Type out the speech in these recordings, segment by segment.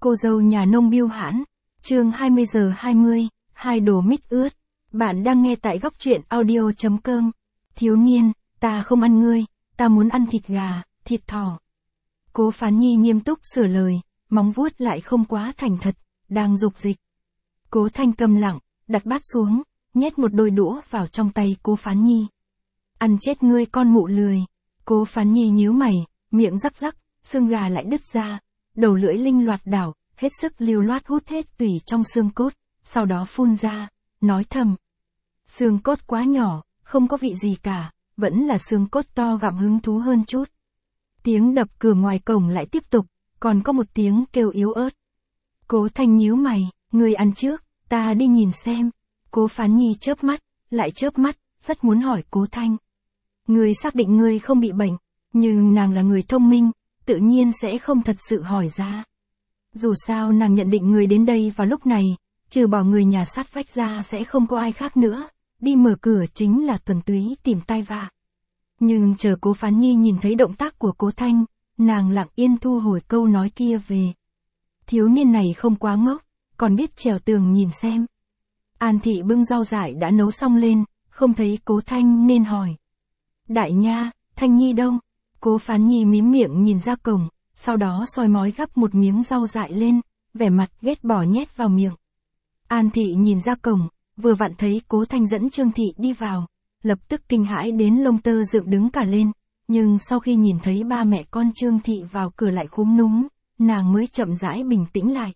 Cô dâu nhà nông biêu hãn, chương 20:20, hai đồ mít ướt. Bạn đang nghe tại góc truyện audio.com. Thiếu niên, ta không ăn ngươi, ta muốn ăn thịt gà, thịt thỏ. Cố Phán Nhi nghiêm túc sửa lời, móng vuốt lại không quá thành thật, đang dục dịch. Cố Thanh câm lặng, đặt bát xuống, nhét một đôi đũa vào trong tay Cố Phán Nhi. Ăn chết ngươi con mụ lười. Cố Phán Nhi nhíu mày, miệng rắc rắc, xương gà lại đứt ra, đầu lưỡi linh loạt đảo, hết sức lưu loát hút hết tủy trong xương cốt, sau đó phun ra, nói thầm. Xương cốt quá nhỏ, không có vị gì cả, vẫn là xương cốt to gặm hứng thú hơn chút. Tiếng đập cửa ngoài cổng lại tiếp tục, còn có một tiếng kêu yếu ớt. Cố Thanh nhíu mày, ngươi ăn trước, ta đi nhìn xem. Cố Phán Nhi chớp mắt, lại chớp mắt, rất muốn hỏi Cố Thanh. Ngươi xác định ngươi không bị bệnh, nhưng nàng là người thông minh, tự nhiên sẽ không thật sự hỏi ra. Dù sao nàng nhận định người đến đây vào lúc này, trừ bỏ người nhà sát vách ra sẽ không có ai khác nữa, đi mở cửa chính là thuần túy tìm tai vạ. Nhưng chờ Cố Phán Nhi nhìn thấy động tác của Cố Thanh, nàng lặng yên thu hồi câu nói kia về. Thiếu niên này không quá ngốc, còn biết trèo tường nhìn xem. An thị bưng rau dại đã nấu xong lên, không thấy Cố Thanh nên hỏi. Đại nha, Thanh Nhi đâu? Cố Phán Nhi mím miệng nhìn ra cổng, sau đó soi mói gắp một miếng rau dại lên, vẻ mặt ghét bỏ nhét vào miệng. An thị nhìn ra cổng, vừa vặn thấy Cố Thanh dẫn Trương thị đi vào, lập tức kinh hãi đến lông tơ dựng đứng cả lên, nhưng sau khi nhìn thấy ba mẹ con Trương thị vào cửa lại khúm núm, nàng mới chậm rãi bình tĩnh lại.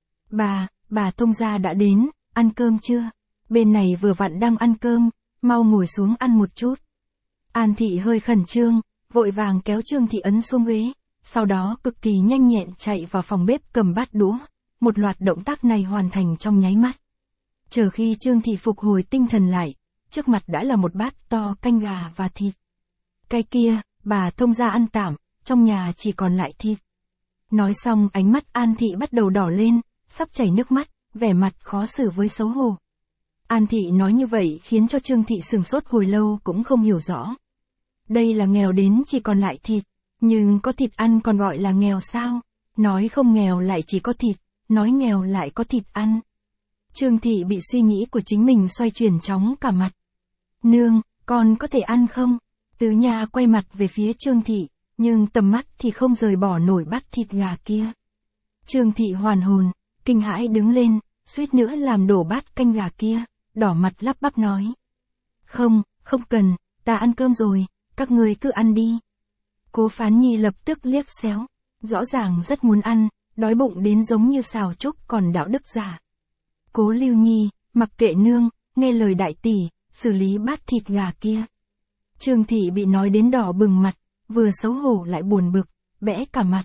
Bà thông gia đã đến, ăn cơm chưa? Bên này vừa vặn đang ăn cơm, mau ngồi xuống ăn một chút. An thị hơi khẩn trương, vội vàng kéo Trương thị ấn xuống ghế, sau đó cực kỳ nhanh nhẹn chạy vào phòng bếp cầm bát đũa, một loạt động tác này hoàn thành trong nháy mắt. Chờ khi Trương thị phục hồi tinh thần lại, trước mặt đã là một bát to canh gà và thịt. Cái kia, bà thông gia ăn tạm, trong nhà chỉ còn lại thịt. Nói xong ánh mắt An thị bắt đầu đỏ lên, sắp chảy nước mắt, vẻ mặt khó xử với xấu hổ. An thị nói như vậy khiến cho Trương thị sửng sốt hồi lâu cũng không hiểu rõ. Đây là nghèo đến chỉ còn lại thịt, nhưng có thịt ăn còn gọi là nghèo sao? Nói không nghèo lại chỉ có thịt, nói nghèo lại có thịt ăn. Trương thị bị suy nghĩ của chính mình xoay chuyển chóng cả mặt. Nương, con có thể ăn không? Tứ Nha quay mặt về phía Trương thị, nhưng tầm mắt thì không rời bỏ nổi bát thịt gà kia. Trương thị hoàn hồn, kinh hãi đứng lên, suýt nữa làm đổ bát canh gà kia, đỏ mặt lắp bắp nói. Không cần, ta ăn cơm rồi, các ngươi cứ ăn đi. Cố Phán Nhi lập tức liếc xéo, rõ ràng rất muốn ăn, đói bụng đến giống như xào trúc còn đạo đức giả. Cố Lưu Nhi, mặc kệ nương, nghe lời đại tỷ, xử lý bát thịt gà kia. Trương thị bị nói đến đỏ bừng mặt, vừa xấu hổ lại buồn bực, bẽ cả mặt.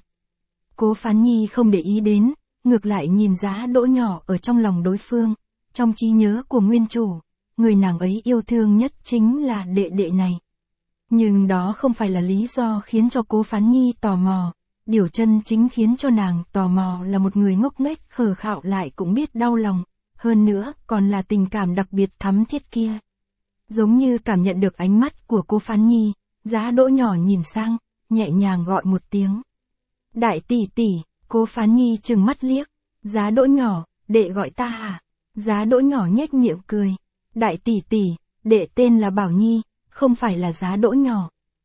Cố Phán Nhi không để ý đến, ngược lại nhìn Giá Đỗ nhỏ ở trong lòng đối phương, trong trí nhớ của nguyên chủ, người nàng ấy yêu thương nhất chính là đệ đệ này. Nhưng đó không phải là lý do khiến cho Cố Phán Nhi tò mò, điều chân chính khiến cho nàng tò mò là một người ngốc nghếch khờ khạo lại cũng biết đau lòng, hơn nữa còn là tình cảm đặc biệt thắm thiết kia. Giống như cảm nhận được ánh mắt của Cố Phán Nhi, Giá Đỗ nhỏ nhìn sang, nhẹ nhàng gọi một tiếng. Đại tỷ tỷ, Cố Phán Nhi trừng mắt liếc, Giá Đỗ nhỏ, đệ gọi ta hả? Giá Đỗ nhỏ nhếch miệng cười. Đại tỷ tỷ, đệ tên là Bảo Nhi, không phải là Giá Đỗ nhỏ.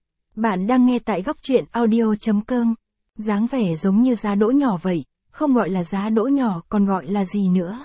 Bạn đang nghe tại góc truyện audio.com. Dáng vẻ giống như Giá Đỗ nhỏ vậy, không gọi là Giá Đỗ nhỏ còn gọi là gì nữa?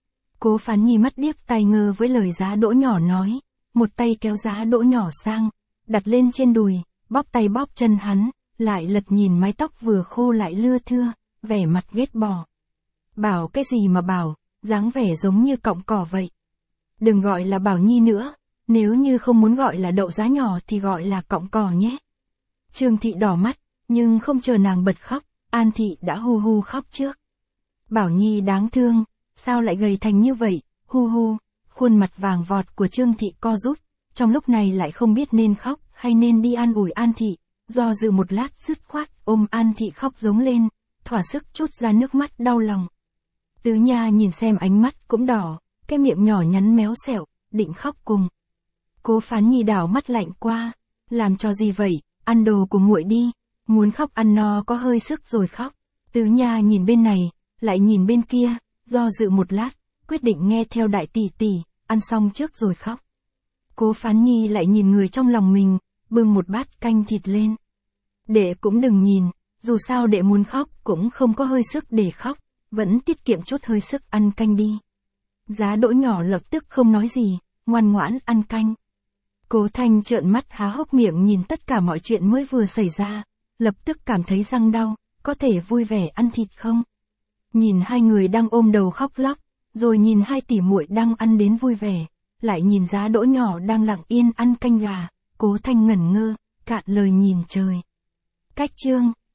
Cố Phán Nhi mắt điếc tai ngơ với lời Giá Đỗ nhỏ nói, một tay kéo Giá Đỗ nhỏ sang, đặt lên trên đùi, bóp tay bóp chân hắn, lại lật nhìn mái tóc vừa khô lại lưa thưa, vẻ mặt ghét bỏ. Bảo cái gì mà bảo, dáng vẻ giống như cọng cỏ vậy. Đừng gọi là Bảo Nhi nữa, nếu như không muốn gọi là đậu giá nhỏ thì gọi là cọng cỏ nhé. Trương thị đỏ mắt, nhưng không chờ nàng bật khóc, An thị đã hu hu khóc trước. Bảo Nhi đáng thương, sao lại gầy thành như vậy, hu hu, khuôn mặt vàng vọt của Trương thị co rút, trong lúc này lại không biết nên khóc hay nên đi an ủi An thị, do dự một lát dứt khoát ôm An thị khóc giống lên, thỏa sức trút ra nước mắt đau lòng. Tứ Nha nhìn xem ánh mắt cũng đỏ, cái miệng nhỏ nhắn méo xẹo, định khóc cùng. Cố Phán Nhi đảo mắt lạnh qua, làm cho gì vậy, ăn đồ của muội đi, muốn khóc ăn no có hơi sức rồi khóc. Tứ Nha nhìn bên này, lại nhìn bên kia, do dự một lát, quyết định nghe theo đại tỷ tỷ, ăn xong trước rồi khóc. Cố Phán Nhi lại nhìn người trong lòng mình, bưng một bát canh thịt lên. Đệ cũng đừng nhìn, dù sao đệ muốn khóc cũng không có hơi sức để khóc, vẫn tiết kiệm chút hơi sức ăn canh đi. Giá Đỗ nhỏ lập tức không nói gì, ngoan ngoãn ăn canh. Cố Thanh trợn mắt há hốc miệng nhìn tất cả mọi chuyện mới vừa xảy ra, lập tức cảm thấy răng đau, có thể vui vẻ ăn thịt không? Nhìn hai người đang ôm đầu khóc lóc, rồi nhìn hai tỷ muội đang ăn đến vui vẻ, lại nhìn Giá Đỗ nhỏ đang lặng yên ăn canh gà, Cố Thanh ngẩn ngơ, cạn lời nhìn trời. Cách chương